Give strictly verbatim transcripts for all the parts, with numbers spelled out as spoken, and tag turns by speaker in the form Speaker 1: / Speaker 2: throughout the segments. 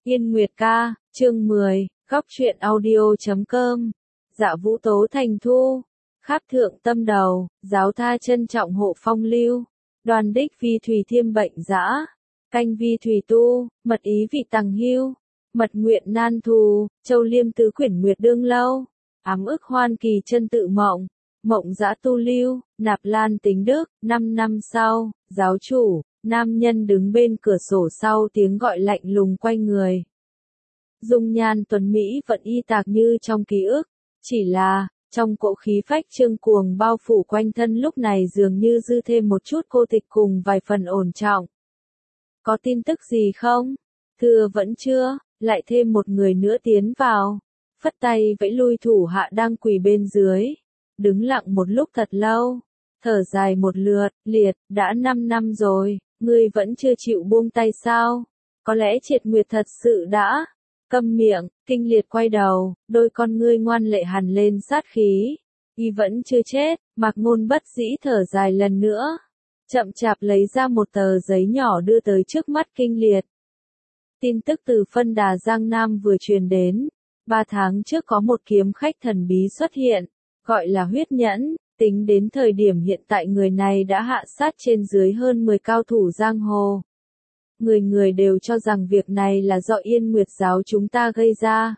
Speaker 1: Yên Nguyệt ca, chương mười, góc truyện audio chấm com. Dạ Vũ Tố Thành Thu, kháp thượng tâm đầu, giáo tha trân trọng hộ phong lưu, đoàn đích vi thủy thiêm bệnh dã, canh vi thủy tu, mật ý vị tằng hưu, mật nguyện nan thù, châu liêm tứ quyển nguyệt đương lâu, ám ức hoan kỳ chân tự mộng, mộng dã tu lưu, nạp lan tính đức, năm năm sau, giáo chủ. Nam nhân đứng bên cửa sổ sau tiếng gọi lạnh lùng quay người. Dung nhan tuấn Mỹ vẫn y tạc như trong ký ức, chỉ là, trong cỗ khí phách trương cuồng bao phủ quanh thân lúc này dường như dư thêm một chút cô tịch cùng vài phần ổn trọng. Có tin tức gì không? Thưa vẫn chưa, lại thêm một người nữa tiến vào. Phất tay vẫy lui thủ hạ đang quỳ bên dưới. Đứng lặng một lúc thật lâu. Thở dài một lượt, liệt, đã năm năm rồi. Ngươi vẫn chưa chịu buông tay sao? Có lẽ Triệt Nguyệt thật sự đã câm miệng, Kinh Liệt quay đầu, đôi con ngươi ngoan lệ hằn lên sát khí. Y vẫn chưa chết, Mạc Ngôn bất dĩ thở dài lần nữa. Chậm chạp lấy ra một tờ giấy nhỏ đưa tới trước mắt Kinh Liệt. Tin tức từ phân đà Giang Nam vừa truyền đến. Ba tháng trước có một kiếm khách thần bí xuất hiện, gọi là Huyết Nhẫn. Tính đến thời điểm hiện tại người này đã hạ sát trên dưới hơn mười cao thủ giang hồ. Người người đều cho rằng việc này là do Yên Nguyệt giáo chúng ta gây ra.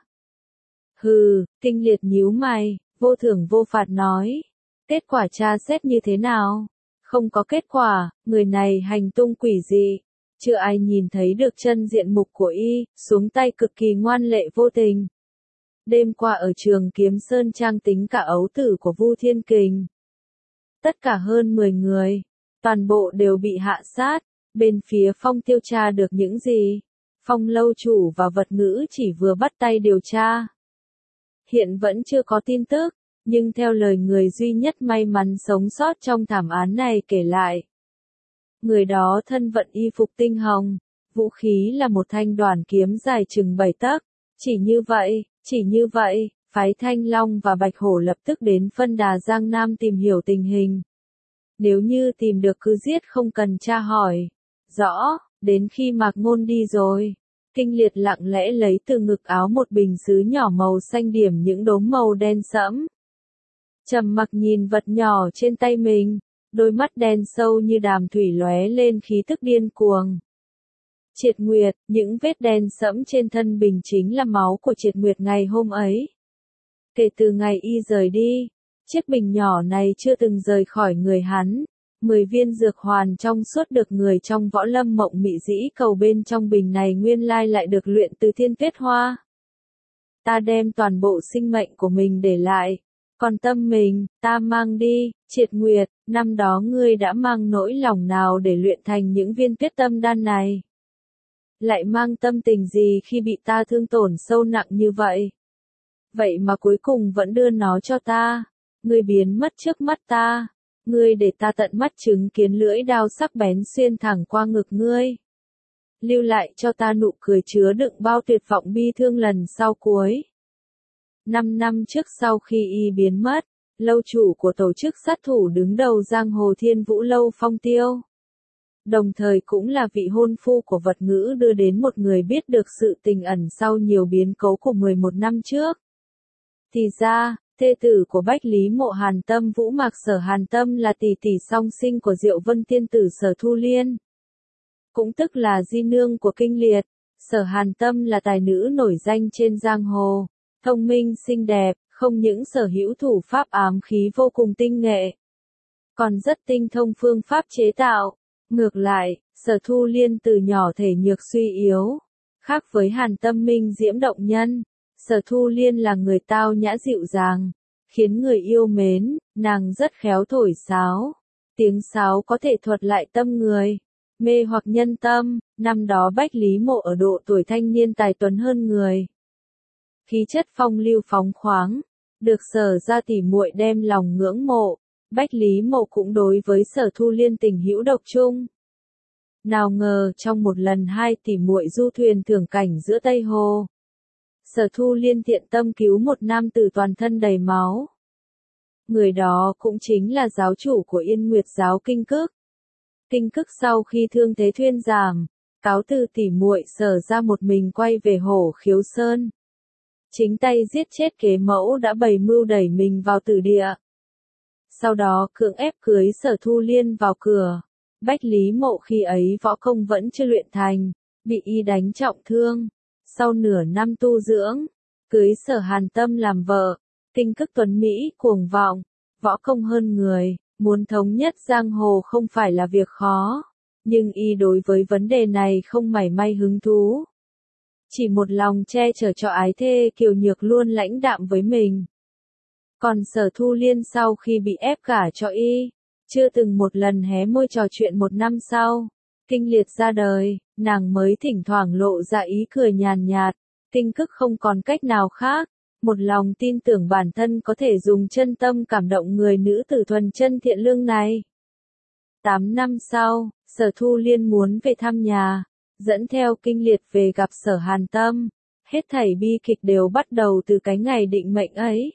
Speaker 1: Hừ, Kinh Liệt nhíu mày, vô thưởng vô phạt nói. Kết quả tra xét như thế nào? Không có kết quả, người này hành tung quỷ dị. Chưa ai nhìn thấy được chân diện mục của y, xuống tay cực kỳ ngoan lệ vô tình. Đêm qua ở trường Kiếm Sơn Trang tính cả ấu tử của Vu Thiên Kình. Tất cả hơn mười người, toàn bộ đều bị hạ sát, bên phía Phong Tiêu tra được những gì? Phong lâu chủ và vật ngữ chỉ vừa bắt tay điều tra. Hiện vẫn chưa có tin tức, nhưng theo lời người duy nhất may mắn sống sót trong thảm án này kể lại. Người đó thân vận y phục tinh hồng, vũ khí là một thanh đoản kiếm dài chừng bảy tấc, chỉ như vậy. Chỉ như vậy, phái Thanh Long và Bạch Hổ lập tức đến phân đà Giang Nam tìm hiểu tình hình. Nếu như tìm được cứ giết không cần tra hỏi. Rõ, đến khi Mạc Ngôn đi rồi. Kinh Liệt lặng lẽ lấy từ ngực áo một bình sứ nhỏ màu xanh điểm những đốm màu đen sẫm. Trầm mặc nhìn vật nhỏ trên tay mình, đôi mắt đen sâu như đàm thủy lóe lên khí tức điên cuồng. Triệt Nguyệt, những vết đen sẫm trên thân bình chính là máu của Triệt Nguyệt ngày hôm ấy. Kể từ ngày y rời đi, chiếc bình nhỏ này chưa từng rời khỏi người hắn. Mười viên dược hoàn trong suốt được người trong võ lâm mộng mị dĩ cầu bên trong bình này nguyên lai lại được luyện từ thiên tuyết hoa. Ta đem toàn bộ sinh mệnh của mình để lại. Còn tâm mình, ta mang đi. Triệt Nguyệt, năm đó ngươi đã mang nỗi lòng nào để luyện thành những viên tuyết tâm đan này? Lại mang tâm tình gì khi bị ta thương tổn sâu nặng như vậy? Vậy mà cuối cùng vẫn đưa nó cho ta. Ngươi biến mất trước mắt ta. Ngươi để ta tận mắt chứng kiến lưỡi đao sắc bén xuyên thẳng qua ngực ngươi. Lưu lại cho ta nụ cười chứa đựng bao tuyệt vọng bi thương lần sau cuối. Năm năm trước sau khi y biến mất, lâu chủ của tổ chức sát thủ đứng đầu giang hồ Thiên Vũ Lâu Phong Tiêu. Đồng thời cũng là vị hôn phu của vật ngữ đưa đến một người biết được sự tình ẩn sau nhiều biến cố của mười một năm trước. Thì ra, thê tử của Bách Lý Mộ Hàn Tâm Vũ Mạc Sở Hàn Tâm là tỷ tỷ song sinh của Diệu Vân Tiên tử Sở Thu Liên. Cũng tức là di nương của Kinh Liệt. Sở Hàn Tâm là tài nữ nổi danh trên giang hồ, thông minh xinh đẹp, không những sở hữu thủ pháp ám khí vô cùng tinh nghệ, còn rất tinh thông phương pháp chế tạo. Ngược lại, Sở Thu Liên từ nhỏ thể nhược suy yếu. Khác với Hàn Tâm minh diễm động nhân, Sở Thu Liên là người tao nhã dịu dàng, khiến người yêu mến, nàng rất khéo thổi sáo. Tiếng sáo có thể thuật lại tâm người, mê hoặc nhân tâm. Năm đó Bách Lý Mộ ở độ tuổi thanh niên tài tuấn hơn người. Khí chất phong lưu phóng khoáng, được Sở gia tỉ muội đem lòng ngưỡng mộ. Bách Lý Mộ cũng đối với Sở Thu Liên tình hữu độc chung. Nào ngờ trong một lần hai tỷ muội du thuyền thưởng cảnh giữa Tây Hồ, Sở Thu Liên thiện tâm cứu một nam tử toàn thân đầy máu. Người đó cũng chính là giáo chủ của Yên Nguyệt giáo Kinh Cức. Kinh Cức sau khi thương thế thuyên giảm, Cáo từ tỉ muội, Sở ra một mình quay về Hổ Khiếu Sơn. Chính tay giết chết kế mẫu đã bày mưu đẩy mình vào tử địa. Sau đó cưỡng ép cưới Sở Thu Liên vào cửa. Bách Lý Mộ khi ấy võ công vẫn chưa luyện thành, bị y đánh trọng thương. Sau nửa năm tu dưỡng, cưới Sở Hàn Tâm làm vợ. Tinh cức tuấn Mỹ cuồng vọng, võ công hơn người, muốn thống nhất giang hồ không phải là việc khó. Nhưng y đối với vấn đề này không mảy may hứng thú. Chỉ một lòng che chở cho ái thê kiều nhược luôn lãnh đạm với mình. Còn Sở Thu Liên sau khi bị ép gả cho y, chưa từng một lần hé môi trò chuyện. Một năm sau, Kinh Liệt ra đời, nàng mới thỉnh thoảng lộ ra ý cười nhàn nhạt. Tinh cức không còn cách nào khác, một lòng tin tưởng bản thân có thể dùng chân tâm cảm động người nữ tử thuần chân thiện lương này. Tám năm sau, Sở Thu Liên muốn về thăm nhà, dẫn theo Kinh Liệt về gặp Sở Hàn Tâm. Hết thảy bi kịch đều bắt đầu từ cái ngày định mệnh ấy.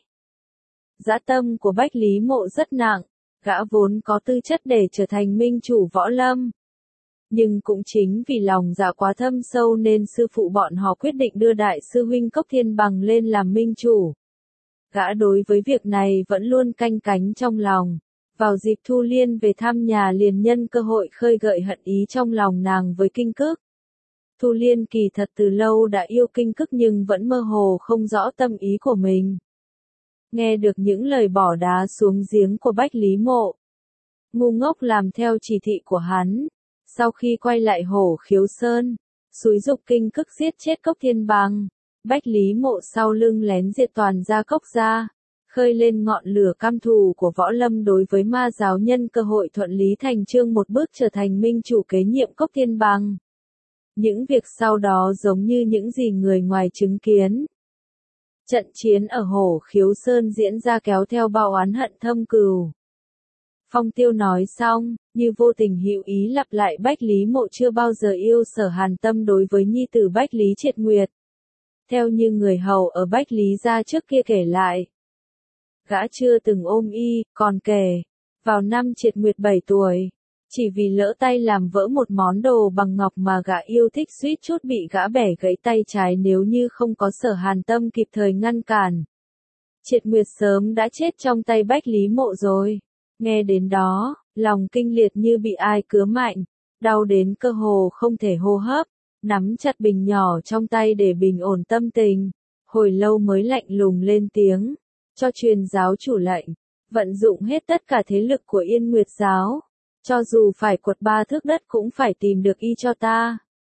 Speaker 1: Dã tâm của Bách Lý Mộ rất nặng, gã vốn có tư chất để trở thành minh chủ võ lâm. Nhưng cũng chính vì lòng dạ quá thâm sâu nên sư phụ bọn họ quyết định đưa đại sư huynh Cốc Thiên Bằng lên làm minh chủ. Gã đối với việc này vẫn luôn canh cánh trong lòng. Vào dịp Thu Liên về thăm nhà liền nhân cơ hội khơi gợi hận ý trong lòng nàng với Kinh Cức. Thu Liên kỳ thật từ lâu đã yêu Kinh Cức nhưng vẫn mơ hồ không rõ tâm ý của mình. Nghe được những lời bỏ đá xuống giếng của Bách Lý Mộ, ngu ngốc làm theo chỉ thị của hắn. Sau khi quay lại Hổ Khiếu Sơn, xúi giục Kinh Cức giết chết Cốc Thiên Bằng, Bách Lý Mộ sau lưng lén diệt toàn gia Cốc gia, khơi lên ngọn lửa căm thù của võ lâm đối với ma giáo, nhân cơ hội thuận lý thành chương một bước trở thành minh chủ kế nhiệm Cốc Thiên Bằng. Những việc sau đó giống như những gì người ngoài chứng kiến. Trận chiến ở Hổ Khiếu Sơn diễn ra kéo theo bao oán hận thâm cừu. Phong Tiêu nói xong, như vô tình hữu ý lặp lại Bách Lý Mộ chưa bao giờ yêu Sở Hàn Tâm đối với nhi tử Bách Lý Triệt Nguyệt. Theo như người hầu ở Bách Lý gia trước kia kể lại, gã chưa từng ôm y, còn kể, vào năm Triệt Nguyệt bảy tuổi, chỉ vì lỡ tay làm vỡ một món đồ bằng ngọc mà gã yêu thích suýt chút bị gã bẻ gãy tay trái nếu như không có Sở Hàn Tâm kịp thời ngăn cản. Triệt Nguyệt sớm đã chết trong tay Bách Lý Mộ rồi. Nghe đến đó, lòng Kinh Liệt như bị ai cứa mạnh, đau đến cơ hồ không thể hô hấp, nắm chặt bình nhỏ trong tay để bình ổn tâm tình, hồi lâu mới lạnh lùng lên tiếng, cho truyền giáo chủ lệnh, vận dụng hết tất cả thế lực của Yên Nguyệt giáo, cho dù phải quật ba thước đất cũng phải tìm được y cho ta.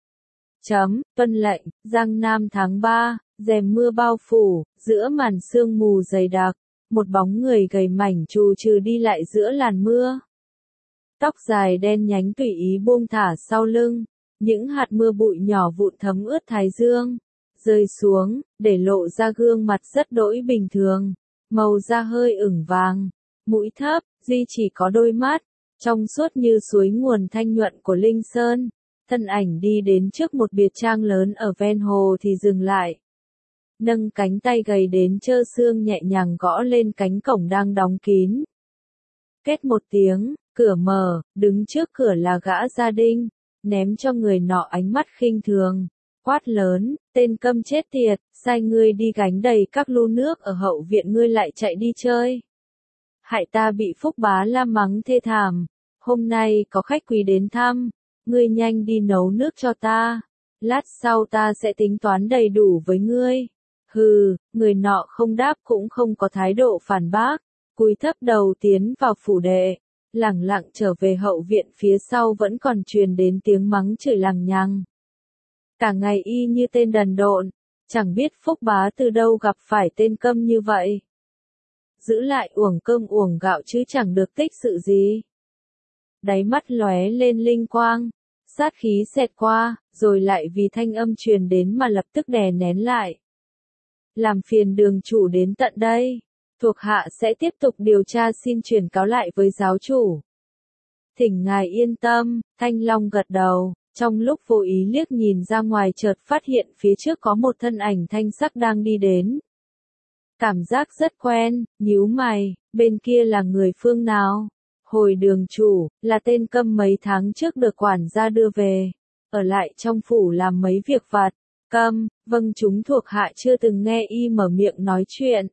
Speaker 1: Chấm, tuân lệnh, Giang Nam tháng ba, rèm mưa bao phủ, giữa màn sương mù dày đặc. Một bóng người gầy mảnh trù trừ đi lại giữa làn mưa. Tóc dài đen nhánh tùy ý buông thả sau lưng, những hạt mưa bụi nhỏ vụn thấm ướt thái dương, rơi xuống, để lộ ra gương mặt rất đỗi bình thường, màu da hơi ửng vàng, mũi thấp, duy chỉ có đôi mắt, trong suốt như suối nguồn thanh nhuận của Linh Sơn. Thân ảnh đi đến trước một biệt trang lớn ở ven hồ thì dừng lại. Nâng cánh tay gầy đến trơ xương nhẹ nhàng gõ lên cánh cổng đang đóng kín. Két một tiếng, cửa mở, đứng trước cửa là gã gia đinh, ném cho người nọ ánh mắt khinh thường, quát lớn, tên câm chết tiệt, sai ngươi đi gánh đầy các lu nước ở hậu viện ngươi lại chạy đi chơi. Hại ta bị Phúc Bá la mắng thê thảm, hôm nay có khách quý đến thăm, ngươi nhanh đi nấu nước cho ta, lát sau ta sẽ tính toán đầy đủ với ngươi. Hừ, người nọ không đáp cũng không có thái độ phản bác, cúi thấp đầu tiến vào phủ đệ, lẳng lặng trở về hậu viện. Phía sau vẫn còn truyền đến tiếng mắng chửi lằng nhằng. Cả ngày y như tên đần độn, chẳng biết Phúc Bá từ đâu gặp phải tên câm như vậy. Giữ lại uổng cơm uổng gạo chứ chẳng được tích sự gì. Đáy mắt lóe lên linh quang, sát khí xẹt qua, rồi lại vì thanh âm truyền đến mà lập tức đè nén lại. Làm phiền đường chủ đến tận đây, thuộc hạ sẽ tiếp tục điều tra, xin chuyển cáo lại với giáo chủ. Thỉnh ngài yên tâm, Thanh Long gật đầu, trong lúc vô ý liếc nhìn ra ngoài chợt phát hiện phía trước có một thân ảnh thanh sắc đang đi đến. Cảm giác rất quen, nhíu mày, bên kia là người phương nào? Hồi đường chủ, là tên câm mấy tháng trước được quản gia đưa về. ở lại trong phủ làm mấy việc vặt. Câm, vâng chúng thuộc hạ chưa từng nghe y mở miệng nói chuyện.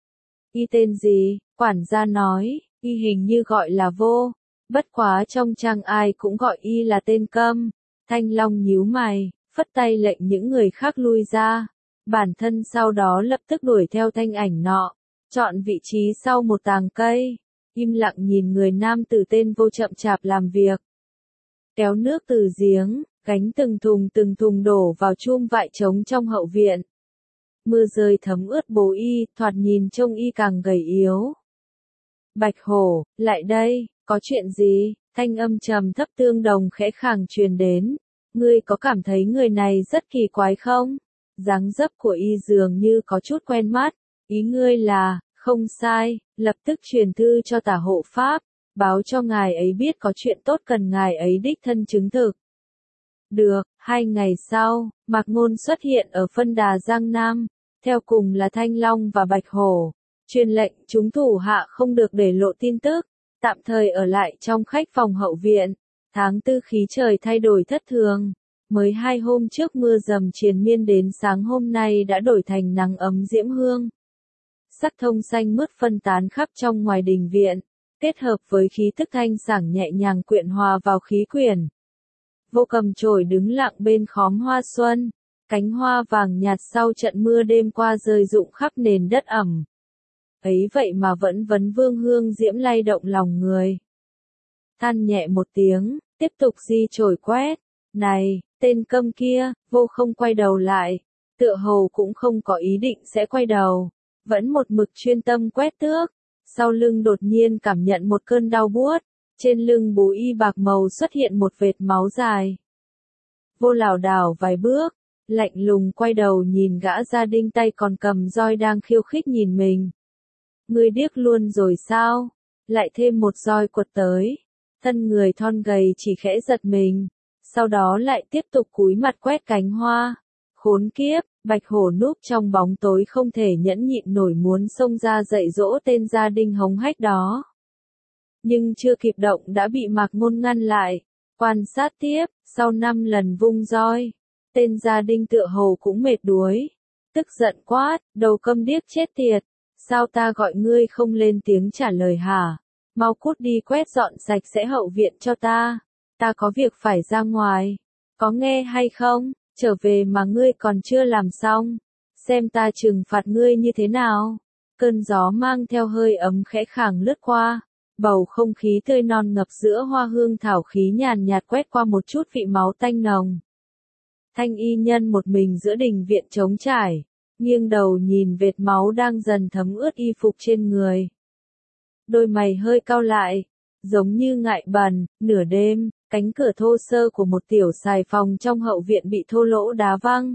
Speaker 1: Y tên gì? Quản gia nói, y hình như gọi là Vô, bất quá trong trang ai cũng gọi y là tên Câm. Thanh Long nhíu mày, phất tay lệnh những người khác lui ra. Bản thân sau đó lập tức đuổi theo thanh ảnh nọ, chọn vị trí sau một tàng cây, im lặng nhìn người nam tử tên Vô chậm chạp làm việc. Kéo nước từ giếng, gánh từng thùng từng thùng đổ vào chum vại trống trong hậu viện. Mưa rơi thấm ướt bố y, thoạt nhìn trông y càng gầy yếu. Bạch Hổ, lại đây, có chuyện gì? Thanh âm trầm thấp tương đồng khẽ khàng truyền đến. Ngươi có cảm thấy người này rất kỳ quái không? Dáng dấp của y dường như có chút quen mắt. Ý ngươi là, không sai, lập tức truyền thư cho tả hộ pháp, báo cho ngài ấy biết có chuyện tốt cần ngài ấy đích thân chứng thực. Được, hai ngày sau, Mạc Ngôn xuất hiện ở phân đà Giang Nam, theo cùng là Thanh Long và Bạch Hổ, truyền lệnh chúng thủ hạ không được để lộ tin tức, tạm thời ở lại trong khách phòng hậu viện. Tháng tư khí trời thay đổi thất thường, mới hai hôm trước mưa dầm triền miên đến sáng hôm nay đã đổi thành nắng ấm diễm hương. Sắc thông xanh mướt phân tán khắp trong ngoài đình viện, kết hợp với khí tức thanh sảng nhẹ nhàng quyện hòa vào khí quyển. Vô cầm chổi đứng lặng bên khóm hoa xuân, cánh hoa vàng nhạt sau trận mưa đêm qua rơi rụng khắp nền đất ẩm. Ấy vậy mà vẫn vấn vương hương diễm lay động lòng người. Than nhẹ một tiếng, tiếp tục di chổi quét. Này, tên Câm kia, Vô không quay đầu lại, tựa hồ cũng không có ý định sẽ quay đầu, vẫn một mực chuyên tâm quét tước. Sau lưng đột nhiên cảm nhận một cơn đau buốt, trên lưng bố y bạc màu xuất hiện một vệt máu dài. Vô lảo đảo vài bước, lạnh lùng quay đầu nhìn gã gia đinh tay còn cầm roi đang khiêu khích nhìn mình. Ngươi điếc luôn rồi sao? Lại thêm một roi quật tới. Thân người thon gầy chỉ khẽ giật mình, sau đó lại tiếp tục cúi mặt quét cánh hoa. Khốn kiếp, Bạch Hổ núp trong bóng tối không thể nhẫn nhịn nổi muốn xông ra dạy dỗ tên gia đinh hống hách đó. Nhưng chưa kịp động đã bị Mạc Ngôn ngăn lại. Quan sát tiếp, sau năm lần vung roi, tên gia đinh tựa hồ cũng mệt đuối. Tức giận quát, đầu câm điếc chết tiệt, sao ta gọi ngươi không lên tiếng trả lời hả? Mau cút đi quét dọn sạch sẽ hậu viện cho ta, ta có việc phải ra ngoài, có nghe hay không? Trở về mà ngươi còn chưa làm xong, xem ta trừng phạt ngươi như thế nào. Cơn gió mang theo hơi ấm khẽ khàng lướt qua, bầu không khí tươi non ngập giữa hoa hương thảo khí nhàn nhạt quét qua một chút vị máu tanh nồng. Thanh y nhân một mình giữa đình viện trống trải, nghiêng đầu nhìn vệt máu đang dần thấm ướt y phục trên người. Đôi mày hơi cau lại, giống như ngại bần. Nửa đêm, cánh cửa thô sơ của một tiểu xài phòng trong hậu viện bị thô lỗ đá văng.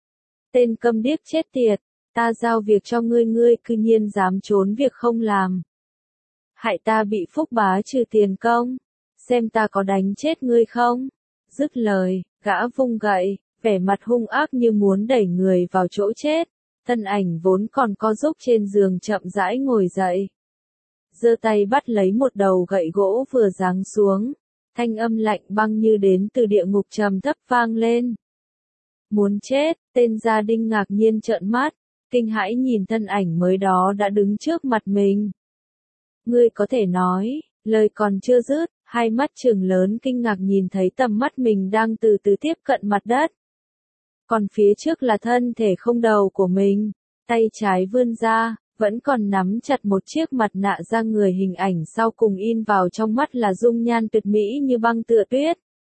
Speaker 1: Tên Câm điếc chết tiệt, ta giao việc cho ngươi ngươi cư nhiên dám trốn việc không làm. Hại ta bị Phúc Bá trừ tiền công, xem ta có đánh chết ngươi không? Dứt lời, gã vung gậy, vẻ mặt hung ác như muốn đẩy người vào chỗ chết. Thân ảnh vốn còn co rúc trên giường chậm rãi ngồi dậy, giơ tay bắt lấy một đầu gậy gỗ vừa giáng xuống, thanh âm lạnh băng như đến từ địa ngục trầm thấp vang lên. Muốn chết, tên gia đinh ngạc nhiên trợn mắt, kinh hãi nhìn thân ảnh mới đó đã đứng trước mặt mình. Ngươi có thể nói, lời còn chưa dứt, hai mắt trừng lớn kinh ngạc nhìn thấy tầm mắt mình đang từ từ tiếp cận mặt đất. Còn phía trước là thân thể không đầu của mình, tay trái vươn ra, vẫn còn nắm chặt một chiếc mặt nạ da người, hình ảnh sau cùng in vào trong mắt là dung nhan tuyệt mỹ như băng tựa tuyết.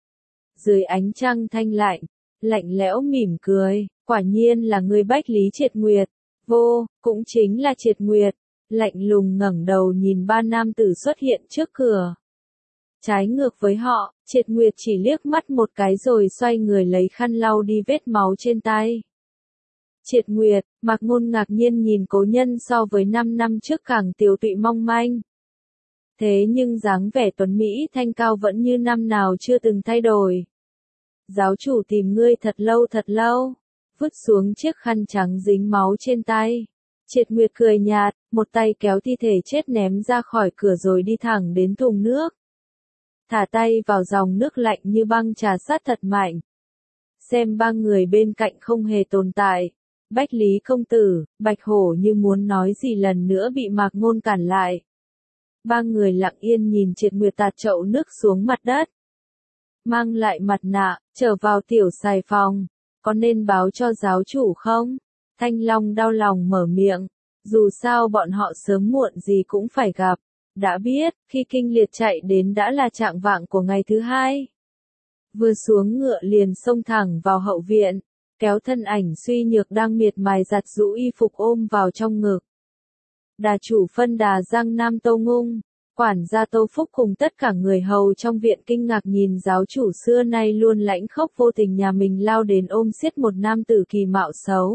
Speaker 1: Dưới ánh trăng thanh lạnh, lạnh lẽo mỉm cười, quả nhiên là người Bách Lý Triệt Nguyệt. Vô, cũng chính là Triệt Nguyệt, lạnh lùng ngẩng đầu nhìn ba nam tử xuất hiện trước cửa. Trái ngược với họ, Triệt Nguyệt chỉ liếc mắt một cái rồi xoay người lấy khăn lau đi vết máu trên tay. Triệt Nguyệt, Mạc Ngôn ngạc nhiên nhìn cố nhân so với năm năm trước càng tiều tụy mong manh. Thế nhưng dáng vẻ tuấn Mỹ thanh cao vẫn như năm nào chưa từng thay đổi. Giáo chủ tìm ngươi thật lâu thật lâu, vứt xuống chiếc khăn trắng dính máu trên tay. Triệt Nguyệt cười nhạt, một tay kéo thi thể chết ném ra khỏi cửa rồi đi thẳng đến thùng nước. Thả tay vào dòng nước lạnh như băng trà sát thật mạnh, xem ba người bên cạnh không hề tồn tại. Bách Lý công tử, Bạch Hổ như muốn nói gì lần nữa bị Mạc Ngôn cản lại. Ba người lặng yên nhìn Triệt Nguyệt tạt chậu nước xuống mặt đất. Mang lại mặt nạ, trở vào tiểu xài phòng. Có nên báo cho giáo chủ không? Thanh Long đau lòng mở miệng. Dù sao bọn họ sớm muộn gì cũng phải gặp. Đã biết, khi Kinh Liệt chạy đến đã là trạng vạng của ngày thứ hai. Vừa xuống ngựa liền xông thẳng vào hậu viện, kéo thân ảnh suy nhược đang miệt mài giặt giũ y phục ôm vào trong ngực. Đà chủ phân đà Giang Nam Tâu Ngung, quản gia Tâu Phúc cùng tất cả người hầu trong viện kinh ngạc nhìn giáo chủ xưa nay luôn lãnh khốc vô tình nhà mình lao đến ôm siết một nam tử kỳ mạo xấu.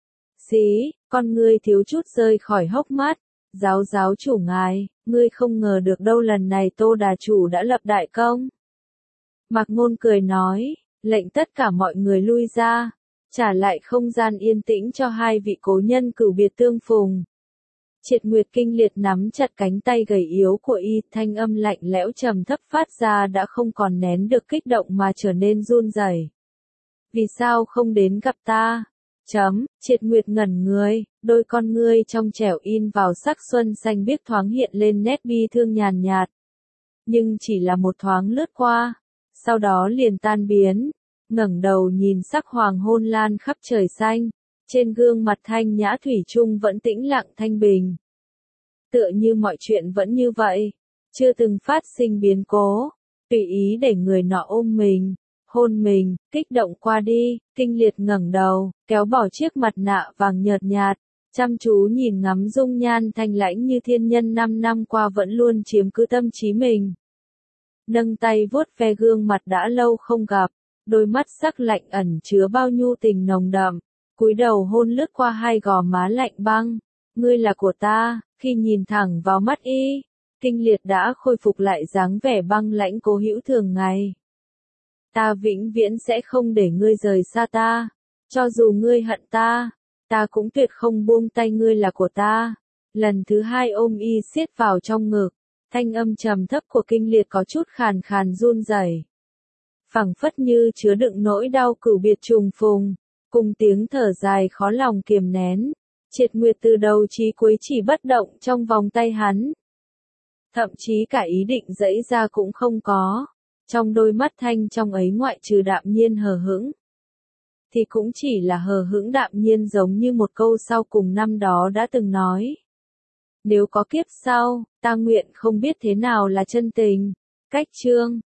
Speaker 1: Xí, con ngươi thiếu chút rơi khỏi hốc mắt. Giáo giáo chủ ngài, ngươi không ngờ được đâu lần này Tô đà chủ đã lập đại công. Mạc Ngôn cười nói, lệnh tất cả mọi người lui ra, trả lại không gian yên tĩnh cho hai vị cố nhân cửu biệt tương phùng. Triệt Nguyệt Kinh Liệt nắm chặt cánh tay gầy yếu của y, thanh âm lạnh lẽo trầm thấp phát ra đã không còn nén được kích động mà trở nên run rẩy. Vì sao không đến gặp ta? Chấm, Triệt Nguyệt ngẩn người, đôi con ngươi trong trẻo in vào sắc xuân xanh biếc thoáng hiện lên nét bi thương nhàn nhạt. Nhưng chỉ là một thoáng lướt qua, sau đó liền tan biến, ngẩng đầu nhìn sắc hoàng hôn lan khắp trời xanh, trên gương mặt thanh nhã thủy chung vẫn tĩnh lặng thanh bình. Tựa như mọi chuyện vẫn như vậy, chưa từng phát sinh biến cố, tùy ý để người nọ ôm mình. Hôn mình, kích động qua đi, Kinh Liệt ngẩng đầu, kéo bỏ chiếc mặt nạ vàng nhợt nhạt, chăm chú nhìn ngắm dung nhan thanh lãnh như thiên nhân năm năm qua vẫn luôn chiếm cứ tâm trí mình. Nâng tay vuốt ve gương mặt đã lâu không gặp, đôi mắt sắc lạnh ẩn chứa bao nhu tình nồng đậm, cúi đầu hôn lướt qua hai gò má lạnh băng. Ngươi là của ta, khi nhìn thẳng vào mắt y, Kinh Liệt đã khôi phục lại dáng vẻ băng lãnh cố hữu thường ngày. Ta vĩnh viễn sẽ không để ngươi rời xa ta. Cho dù ngươi hận ta, ta cũng tuyệt không buông tay ngươi là của ta. Lần thứ hai ôm y siết vào trong ngực, thanh âm trầm thấp của Kinh Liệt có chút khàn khàn run rẩy, phảng phất như chứa đựng nỗi đau cửu biệt trùng phùng, cùng tiếng thở dài khó lòng kiềm nén. Triệt Nguyệt từ đầu chí cuối chỉ bất động trong vòng tay hắn, thậm chí cả ý định giãy ra cũng không có. Trong đôi mắt thanh trong ấy ngoại trừ đạm nhiên hờ hững, thì cũng chỉ là hờ hững đạm nhiên giống như một câu sau cùng năm đó đã từng nói. Nếu có kiếp sau, ta nguyện không biết thế nào là chân tình. Cách chương